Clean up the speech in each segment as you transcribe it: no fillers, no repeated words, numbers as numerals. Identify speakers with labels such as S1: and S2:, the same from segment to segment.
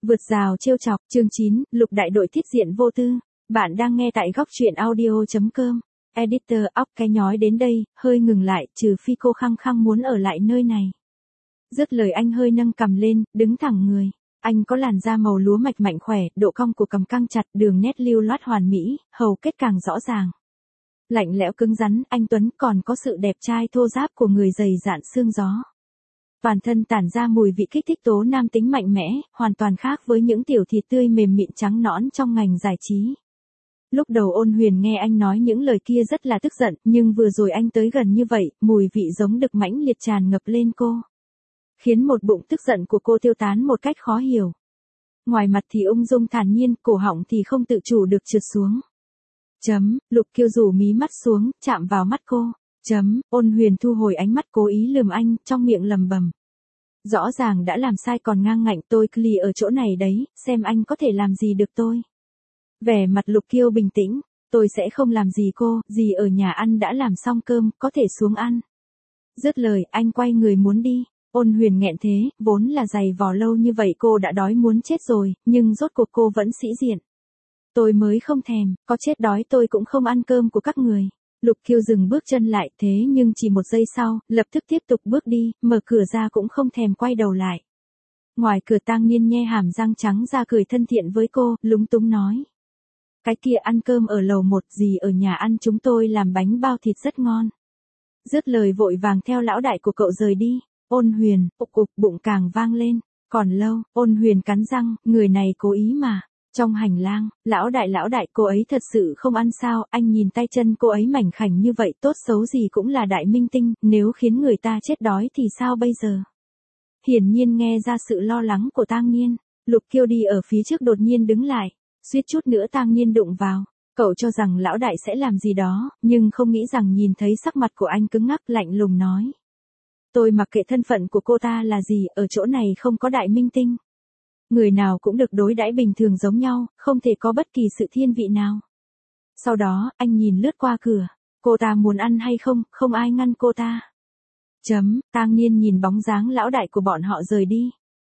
S1: Vượt rào trêu chọc, chương 9, Lục đại đội thiết diện vô tư. Bạn đang nghe tại góc truyện audio.com. Editor óc cái nhói đến đây, hơi ngừng lại, trừ phi cô khăng khăng muốn ở lại nơi này. Dứt lời anh hơi nâng cằm lên, đứng thẳng người. Anh có làn da màu lúa mạch mạnh khỏe, độ cong của cằm căng chặt, đường nét lưu loát hoàn mỹ, hầu kết càng rõ ràng. Lạnh lẽo cứng rắn, anh Tuấn còn có sự đẹp trai thô ráp của người dày dạn xương gió. Toàn thân tản ra mùi vị kích thích tố nam tính mạnh mẽ, hoàn toàn khác với những tiểu thịt tươi mềm mịn trắng nõn trong ngành giải trí. Lúc đầu Ôn Huyền nghe anh nói những lời kia rất là tức giận, nhưng vừa rồi anh tới gần như vậy, mùi vị giống đực mãnh liệt tràn ngập lên cô. Khiến một bụng tức giận của cô tiêu tán một cách khó hiểu. Ngoài mặt thì ung dung thản nhiên, cổ họng thì không tự chủ được trượt xuống. Lục Kiêu rủ mí mắt xuống, chạm vào mắt cô. Ôn Huyền thu hồi ánh mắt cố ý lườm anh, trong miệng lầm bầm. Rõ ràng đã làm sai còn ngang ngạnh tôi cli ở chỗ này đấy, xem anh có thể làm gì được tôi. Vẻ mặt Lục Kiêu bình tĩnh, tôi sẽ không làm gì cô, dì ở nhà ăn đã làm xong cơm, có thể xuống ăn. Dứt lời, anh quay người muốn đi. Ôn Huyền nghẹn thế, vốn là giày vò lâu như vậy cô đã đói muốn chết rồi, nhưng rốt cuộc cô vẫn sĩ diện. Tôi mới không thèm, có chết đói tôi cũng không ăn cơm của các người. Lục Kiêu dừng bước chân lại, thế nhưng chỉ một giây sau, lập tức tiếp tục bước đi, mở cửa ra cũng không thèm quay đầu lại. Ngoài cửa Tang Niên nhe hàm răng trắng ra cười thân thiện với cô, lúng túng nói. Cái kia ăn cơm ở lầu 1, gì ở nhà ăn chúng tôi làm bánh bao thịt rất ngon. Dứt lời vội vàng theo lão đại của cậu rời đi. Ôn Huyền, cục bụng càng vang lên. Còn lâu, Ôn Huyền cắn răng, người này cố ý mà. Trong hành lang, lão đại cô ấy thật sự không ăn sao, anh nhìn tay chân cô ấy mảnh khảnh như vậy tốt xấu gì cũng là đại minh tinh, nếu khiến người ta chết đói thì sao bây giờ? Hiển nhiên nghe ra sự lo lắng của Tang Niên, Lục Kiêu đi ở phía trước đột nhiên đứng lại, suýt chút nữa Tang Niên đụng vào. Cậu cho rằng lão đại sẽ làm gì đó, nhưng không nghĩ rằng nhìn thấy sắc mặt của anh cứng ngắc lạnh lùng nói. Tôi mặc kệ thân phận của cô ta là gì, ở chỗ này không có đại minh tinh. Người nào cũng được đối đãi bình thường giống nhau, không thể có bất kỳ sự thiên vị nào. Sau đó, anh nhìn lướt qua cửa. Cô ta muốn ăn hay không, không ai ngăn cô ta. Tang Niên nhìn bóng dáng lão đại của bọn họ rời đi.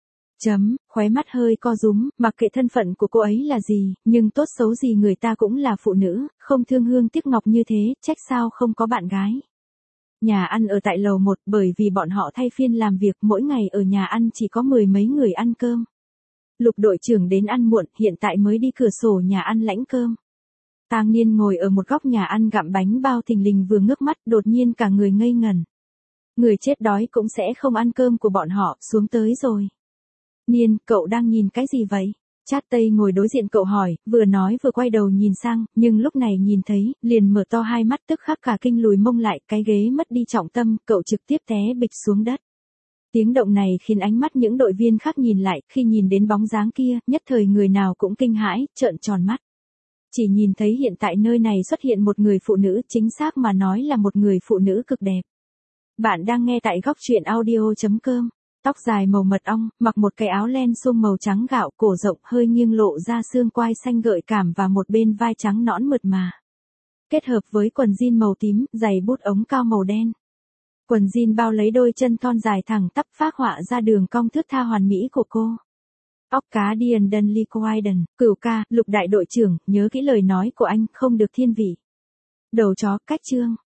S1: Khóe mắt hơi co rúm, mặc kệ thân phận của cô ấy là gì, nhưng tốt xấu gì người ta cũng là phụ nữ, không thương hương tiếc ngọc như thế, trách sao không có bạn gái. Nhà ăn ở tại lầu 1 bởi vì bọn họ thay phiên làm việc, mỗi ngày ở nhà ăn chỉ có 10 mấy người ăn cơm. Lục đội trưởng đến ăn muộn, hiện tại mới đi cửa sổ nhà ăn lãnh cơm. Tang Niên ngồi ở một góc nhà ăn gặm bánh bao thình lình vừa ngước mắt, đột nhiên cả người ngây ngẩn. Người chết đói cũng sẽ không ăn cơm của bọn họ, xuống tới rồi. Niên, cậu đang nhìn cái gì vậy? Chát Tây ngồi đối diện cậu hỏi, vừa nói vừa quay đầu nhìn sang, nhưng lúc này nhìn thấy, liền mở to hai mắt tức khắc cả kinh lùi mông lại, cái ghế mất đi trọng tâm, cậu trực tiếp té bịch xuống đất. Tiếng động này khiến ánh mắt những đội viên khác nhìn lại, khi nhìn đến bóng dáng kia, nhất thời người nào cũng kinh hãi, trợn tròn mắt. Chỉ nhìn thấy hiện tại nơi này xuất hiện một người phụ nữ, chính xác mà nói là một người phụ nữ cực đẹp. Bạn đang nghe tại góc truyện audio.com. Tóc dài màu mật ong, mặc một cái áo len suông màu trắng gạo, cổ rộng hơi nghiêng lộ ra xương quai xanh gợi cảm và một bên vai trắng nõn mượt mà. Kết hợp với quần jean màu tím, giày bút ống cao màu đen. Quần jean bao lấy đôi chân thon dài thẳng tắp phác họa ra đường cong thướt tha hoàn mỹ của cô. Óc cá Dian Dunley Quaiden, Cửu ca, Lục đại đội trưởng, nhớ kỹ lời nói của anh, không được thiên vị. Đầu chó, cách chương.